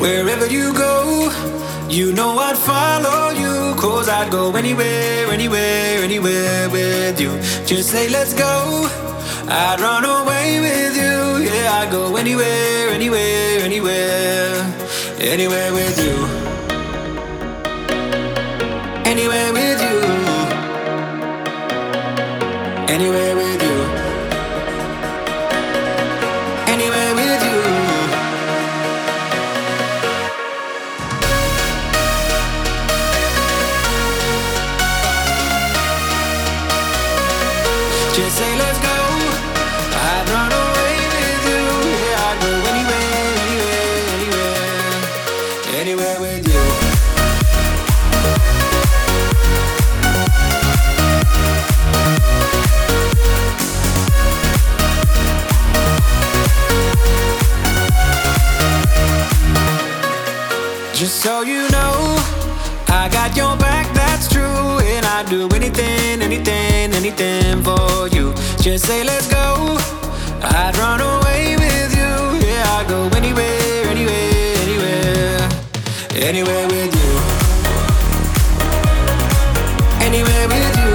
Wherever you go, you know I'd follow you. 'Cause I'd go anywhere, anywhere, anywhere with you. Just say let's go, I'd run away with you. Yeah, I'd go anywhere, anywhere, anywhere, anywhere with you. Anywhere with you. Anywhere with you. Anywhere with you. Just say let's go, I'd run away with you. Yeah, I'd go anywhere, anywhere, anywhere, anywhere with you. Just so you know, I got your back, that's true. And I'd do anything, anything, anything for you. Just say let's go, I'd run away with you. Yeah, I'd go anywhere, anywhere, anywhere, anywhere with you. Anywhere with you.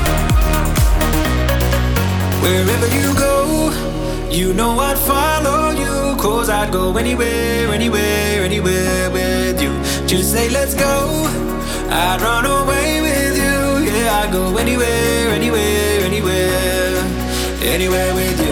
Wherever you go, you know I'd follow you. 'Cause I'd go anywhere, anywhere, anywhere with you. Just say let's go, I'd run away with you. Yeah, I'd go anywhere, anywhere, anywhere, anywhere with you.